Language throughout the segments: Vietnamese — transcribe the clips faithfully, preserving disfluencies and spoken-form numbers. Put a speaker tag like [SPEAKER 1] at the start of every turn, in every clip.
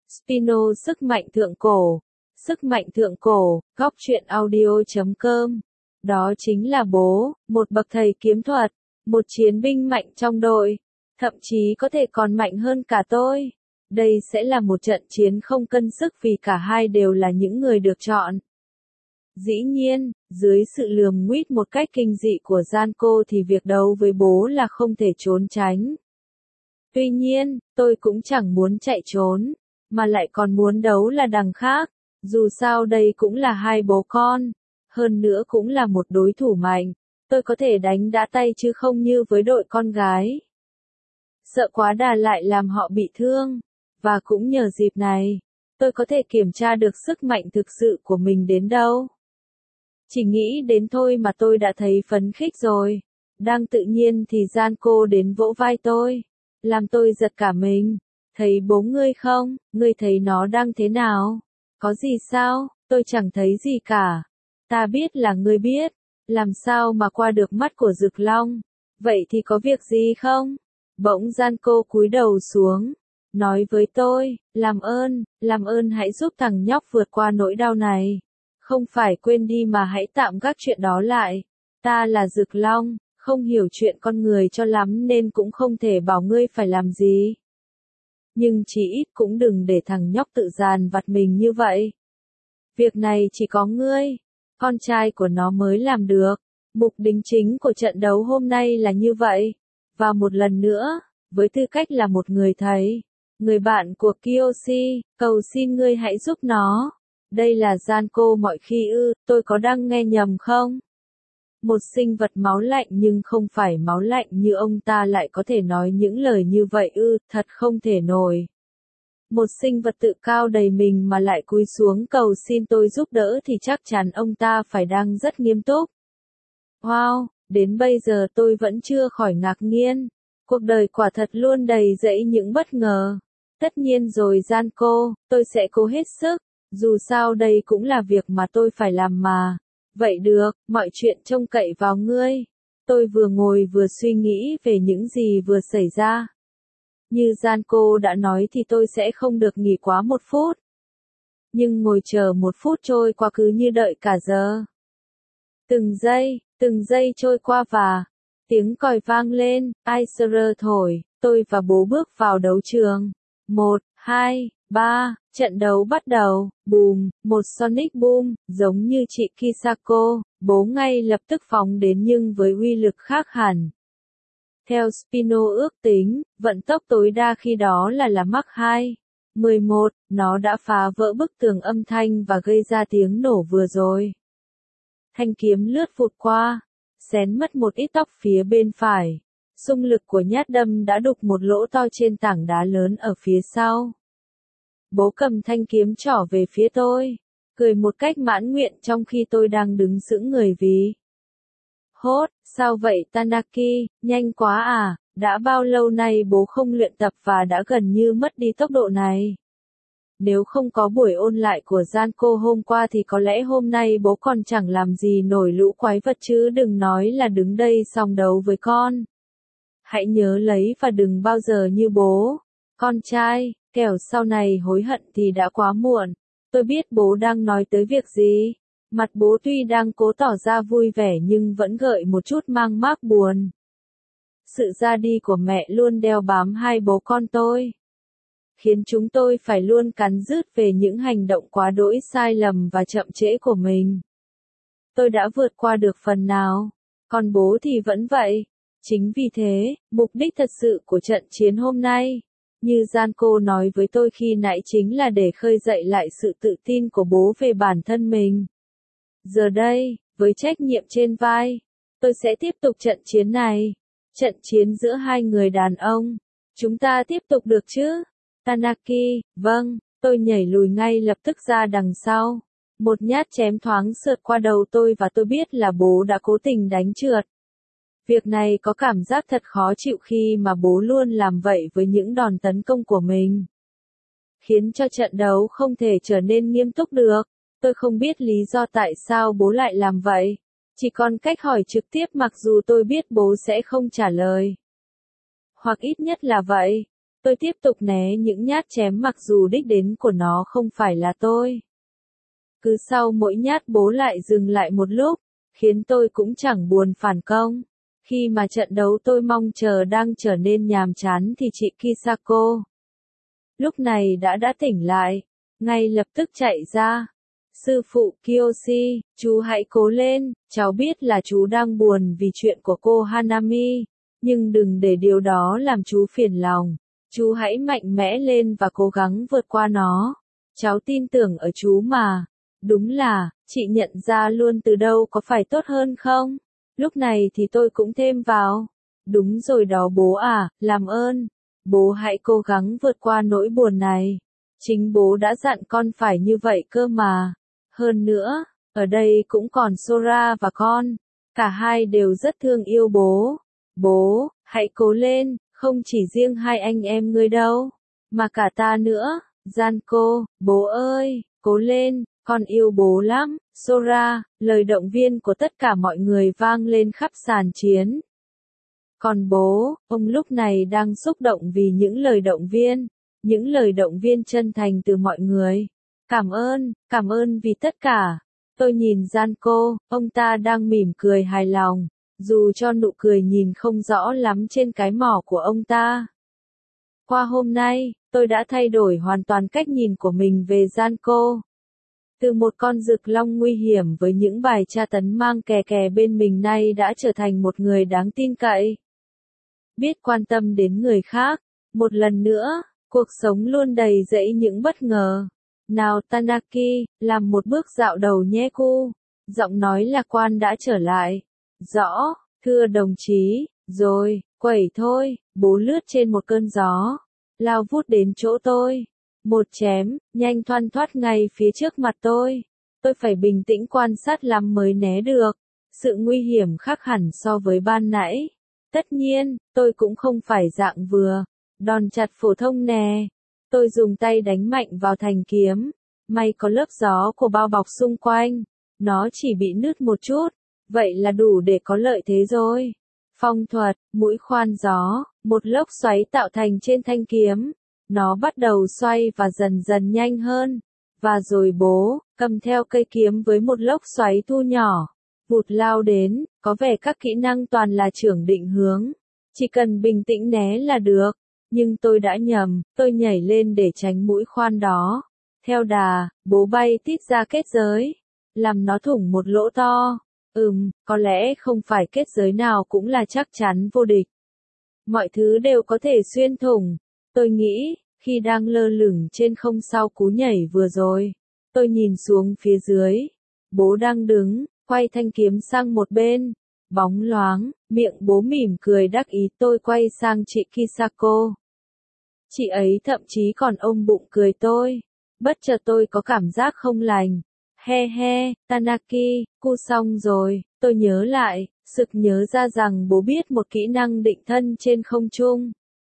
[SPEAKER 1] Spino sức mạnh thượng cổ. Sức mạnh thượng cổ, góc truyện audio chấm com. Đó chính là bố, một bậc thầy kiếm thuật, một chiến binh mạnh trong đội, thậm chí có thể còn mạnh hơn cả tôi. Đây sẽ là một trận chiến không cân sức vì cả hai đều là những người được chọn. Dĩ nhiên, dưới sự lườm nguýt một cách kinh dị của Zanko thì việc đấu với bố là không thể trốn tránh. Tuy nhiên, tôi cũng chẳng muốn chạy trốn, mà lại còn muốn đấu là đằng khác. Dù sao đây cũng là hai bố con, hơn nữa cũng là một đối thủ mạnh, tôi có thể đánh đã tay chứ không như với đội con gái. Sợ quá đà lại làm họ bị thương, và cũng nhờ dịp này, tôi có thể kiểm tra được sức mạnh thực sự của mình đến đâu. Chỉ nghĩ đến thôi mà tôi đã thấy phấn khích rồi. Đang tự nhiên thì Zanko đến vỗ vai tôi, làm tôi giật cả mình. Thấy bố ngươi không, ngươi thấy nó đang thế nào? Có gì sao, tôi chẳng thấy gì cả. Ta biết là ngươi biết, làm sao mà qua được mắt của Dực Long. Vậy thì có việc gì không? Bỗng Zanko cúi đầu xuống, nói với tôi, làm ơn, làm ơn hãy giúp thằng nhóc vượt qua nỗi đau này. Không phải quên đi mà hãy tạm gác chuyện đó lại. Ta là Dực Long, không hiểu chuyện con người cho lắm nên cũng không thể bảo ngươi phải làm gì. Nhưng chỉ ít cũng đừng để thằng nhóc tự dàn vặt mình như vậy. Việc này chỉ có ngươi, con trai của nó mới làm được. Mục đích chính của trận đấu hôm nay là như vậy. Và một lần nữa, với tư cách là một người thầy, người bạn của Kiyoshi, cầu xin ngươi hãy giúp nó. Đây là Zanko mọi khi ư, tôi có đang nghe nhầm không? Một sinh vật máu lạnh nhưng không phải máu lạnh như ông ta lại có thể nói những lời như vậy ư, thật không thể nổi. Một sinh vật tự cao đầy mình mà lại cúi xuống cầu xin tôi giúp đỡ thì chắc chắn ông ta phải đang rất nghiêm túc. Wow, đến bây giờ tôi vẫn chưa khỏi ngạc nhiên. Cuộc đời quả thật luôn đầy rẫy những bất ngờ. Tất nhiên rồi Zanko, tôi sẽ cố hết sức. Dù sao đây cũng là việc mà tôi phải làm mà. Vậy được, mọi chuyện trông cậy vào ngươi. Tôi vừa ngồi vừa suy nghĩ về những gì vừa xảy ra. Như Zanko đã nói thì tôi sẽ không được nghỉ quá một phút. Nhưng ngồi chờ một phút trôi qua cứ như đợi cả giờ. Từng giây, từng giây trôi qua và tiếng còi vang lên, Aisher thổi, tôi và bố bước vào đấu trường. Một, hai, ba, trận đấu bắt đầu, bùm, một Sonic Boom, giống như chị Kisako, bố ngay lập tức phóng đến nhưng với uy lực khác hẳn. Theo Spino ước tính, vận tốc tối đa khi đó là là Mach hai. mười một, nó đã phá vỡ bức tường âm thanh và gây ra tiếng nổ vừa rồi. Thanh kiếm lướt vụt qua, xén mất một ít tóc phía bên phải. Xung lực của nhát đâm đã đục một lỗ to trên tảng đá lớn ở phía sau. Bố cầm thanh kiếm trỏ về phía tôi, cười một cách mãn nguyện trong khi tôi đang đứng sững người vì. Hốt, sao vậy Tanaki, nhanh quá à, đã bao lâu nay bố không luyện tập và đã gần như mất đi tốc độ này. Nếu không có buổi ôn lại của Zanko hôm qua thì có lẽ hôm nay bố còn chẳng làm gì nổi lũ quái vật chứ đừng nói là đứng đây song đấu với con. Hãy nhớ lấy và đừng bao giờ như bố, con trai, kẻo sau này hối hận thì đã quá muộn. Tôi biết bố đang nói tới việc gì. Mặt bố tuy đang cố tỏ ra vui vẻ nhưng vẫn gợi một chút mang mác buồn. Sự ra đi của mẹ luôn đeo bám hai bố con tôi, khiến chúng tôi phải luôn cắn rứt về những hành động quá đỗi sai lầm và chậm trễ của mình. Tôi đã vượt qua được phần nào, còn bố thì vẫn vậy. Chính vì thế, mục đích thật sự của trận chiến hôm nay, như Zanko nói với tôi khi nãy chính là để khơi dậy lại sự tự tin của bố về bản thân mình. Giờ đây, với trách nhiệm trên vai, tôi sẽ tiếp tục trận chiến này. Trận chiến giữa hai người đàn ông. Chúng ta tiếp tục được chứ? Tanaki, vâng, tôi nhảy lùi ngay lập tức ra đằng sau. Một nhát chém thoáng sượt qua đầu tôi và tôi biết là bố đã cố tình đánh trượt. Việc này có cảm giác thật khó chịu khi mà bố luôn làm vậy với những đòn tấn công của mình. Khiến cho trận đấu không thể trở nên nghiêm túc được. Tôi không biết lý do tại sao bố lại làm vậy. Chỉ còn cách hỏi trực tiếp mặc dù tôi biết bố sẽ không trả lời. Hoặc ít nhất là vậy. Tôi tiếp tục né những nhát chém mặc dù đích đến của nó không phải là tôi. Cứ sau mỗi nhát bố lại dừng lại một lúc, khiến tôi cũng chẳng buồn phản công. Khi mà trận đấu tôi mong chờ đang trở nên nhàm chán thì chị Kisako lúc này đã đã tỉnh lại, ngay lập tức chạy ra. Sư phụ Kiyoshi, chú hãy cố lên, cháu biết là chú đang buồn vì chuyện của cô Hanami, nhưng đừng để điều đó làm chú phiền lòng. Chú hãy mạnh mẽ lên và cố gắng vượt qua nó. Cháu tin tưởng ở chú mà. Đúng là, chị nhận ra luôn từ đâu có phải tốt hơn không? Lúc này thì tôi cũng thêm vào. Đúng rồi đó bố à, làm ơn. Bố hãy cố gắng vượt qua nỗi buồn này. Chính bố đã dặn con phải như vậy cơ mà. Hơn nữa, ở đây cũng còn Sora và con. Cả hai đều rất thương yêu bố. Bố, hãy cố lên, không chỉ riêng hai anh em ngươi đâu, mà cả ta nữa. Zanko, bố ơi, cố lên, con yêu bố lắm. Sora, lời động viên của tất cả mọi người vang lên khắp sàn chiến. Còn bố, ông lúc này đang xúc động vì những lời động viên, những lời động viên chân thành từ mọi người. Cảm ơn, cảm ơn vì tất cả. Tôi nhìn Zanko, ông ta đang mỉm cười hài lòng, dù cho nụ cười nhìn không rõ lắm trên cái mỏ của ông ta. Qua hôm nay, tôi đã thay đổi hoàn toàn cách nhìn của mình về Zanko. Từ một con rực long nguy hiểm với những bài tra tấn mang kè kè bên mình nay đã trở thành một người đáng tin cậy. Biết quan tâm đến người khác. Một lần nữa, cuộc sống luôn đầy rẫy những bất ngờ. Nào Tanaki, làm một bước dạo đầu nhé cu. Giọng nói lạc quan đã trở lại. Rõ, thưa đồng chí, rồi, quẩy thôi. Bố lướt trên một cơn gió, lao vút đến chỗ tôi. Một chém, nhanh thoăn thoắt ngay phía trước mặt tôi. Tôi phải bình tĩnh quan sát lắm mới né được. Sự nguy hiểm khác hẳn so với ban nãy. Tất nhiên, tôi cũng không phải dạng vừa. Đòn chặt phổ thông nè. Tôi dùng tay đánh mạnh vào thanh kiếm. May có lớp gió của bao bọc xung quanh. Nó chỉ bị nứt một chút. Vậy là đủ để có lợi thế rồi. Phong thuật, mũi khoan gió, một lốc xoáy tạo thành trên thanh kiếm. Nó bắt đầu xoay và dần dần nhanh hơn. Và rồi bố, cầm theo cây kiếm với một lốc xoáy thu nhỏ. Vụt lao đến, có vẻ các kỹ năng toàn là trưởng định hướng. Chỉ cần bình tĩnh né là được. Nhưng tôi đã nhầm, tôi nhảy lên để tránh mũi khoan đó. Theo đà, bố bay tít ra kết giới. Làm nó thủng một lỗ to. Ừm, có lẽ không phải kết giới nào cũng là chắc chắn vô địch. Mọi thứ đều có thể xuyên thủng. Tôi nghĩ, khi đang lơ lửng trên không sau cú nhảy vừa rồi. Tôi nhìn xuống phía dưới. Bố đang đứng, quay thanh kiếm sang một bên. Bóng loáng, miệng bố mỉm cười đắc ý. Tôi quay sang chị Kisako. Chị ấy thậm chí còn ôm bụng cười tôi. Bất chợt tôi có cảm giác không lành. He he, Tanaki, cu xong rồi. Tôi nhớ lại, sực nhớ ra rằng bố biết một kỹ năng định thân trên không trung.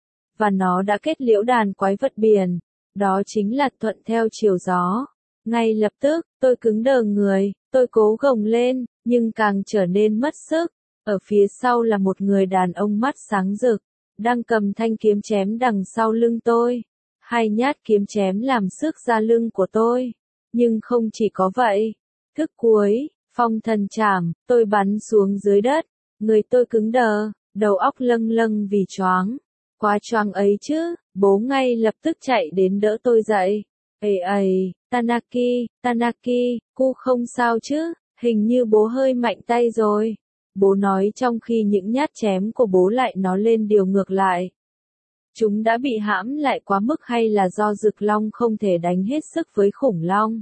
[SPEAKER 1] Và nó đã kết liễu đàn quái vật biển. Đó chính là thuận theo chiều gió. Ngay lập tức, tôi cứng đờ người. Tôi cố gồng lên, nhưng càng trở nên mất sức. Ở phía sau là một người đàn ông mắt sáng rực, đang cầm thanh kiếm chém đằng sau lưng tôi. Hai nhát kiếm chém làm xước ra lưng của tôi. Nhưng không chỉ có vậy. Thức cuối, phong thần chảm, tôi bắn xuống dưới đất. Người tôi cứng đờ, đầu óc lâng lâng vì choáng. Quá choáng ấy chứ, bố ngay lập tức chạy đến đỡ tôi dậy. Ây ây, Tanaki, Tanaki, cu không sao chứ, hình như bố hơi mạnh tay rồi. Bố nói trong khi những nhát chém của bố lại nó lên điều ngược lại. Chúng đã bị hãm lại quá mức hay là do rực long không thể đánh hết sức với khủng long?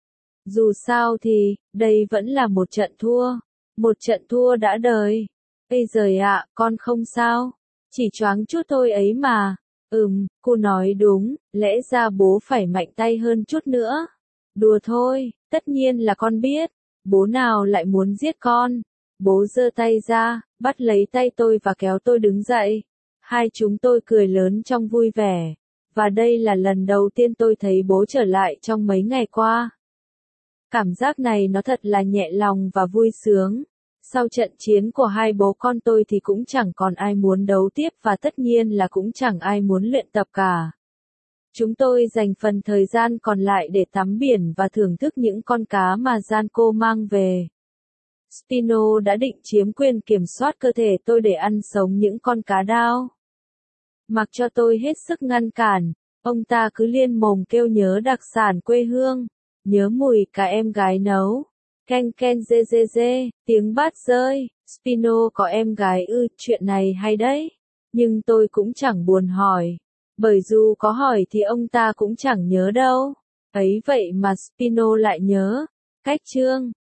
[SPEAKER 1] Dù sao thì, đây vẫn là một trận thua. Một trận thua đã đời. Ây giời ạ, con không sao. Chỉ choáng chút thôi ấy mà. Ừm, cô nói đúng, lẽ ra bố phải mạnh tay hơn chút nữa. Đùa thôi, tất nhiên là con biết. Bố nào lại muốn giết con. Bố giơ tay ra, bắt lấy tay tôi và kéo tôi đứng dậy. Hai chúng tôi cười lớn trong vui vẻ. Và đây là lần đầu tiên tôi thấy bố trở lại trong mấy ngày qua. Cảm giác này nó thật là nhẹ lòng và vui sướng. Sau trận chiến của hai bố con tôi thì cũng chẳng còn ai muốn đấu tiếp và tất nhiên là cũng chẳng ai muốn luyện tập cả. Chúng tôi dành phần thời gian còn lại để tắm biển và thưởng thức những con cá mà Janko mang về. Spino đã định chiếm quyền kiểm soát cơ thể tôi để ăn sống những con cá đao. Mặc cho tôi hết sức ngăn cản, ông ta cứ liên mồm kêu nhớ đặc sản quê hương, nhớ mùi cả em gái nấu. Ken ken dê dê dê, tiếng bát rơi, Spino có em gái ư, chuyện này hay đấy. Nhưng tôi cũng chẳng buồn hỏi, bởi dù có hỏi thì ông ta cũng chẳng nhớ đâu. Ấy vậy mà Spino lại nhớ. Cách chương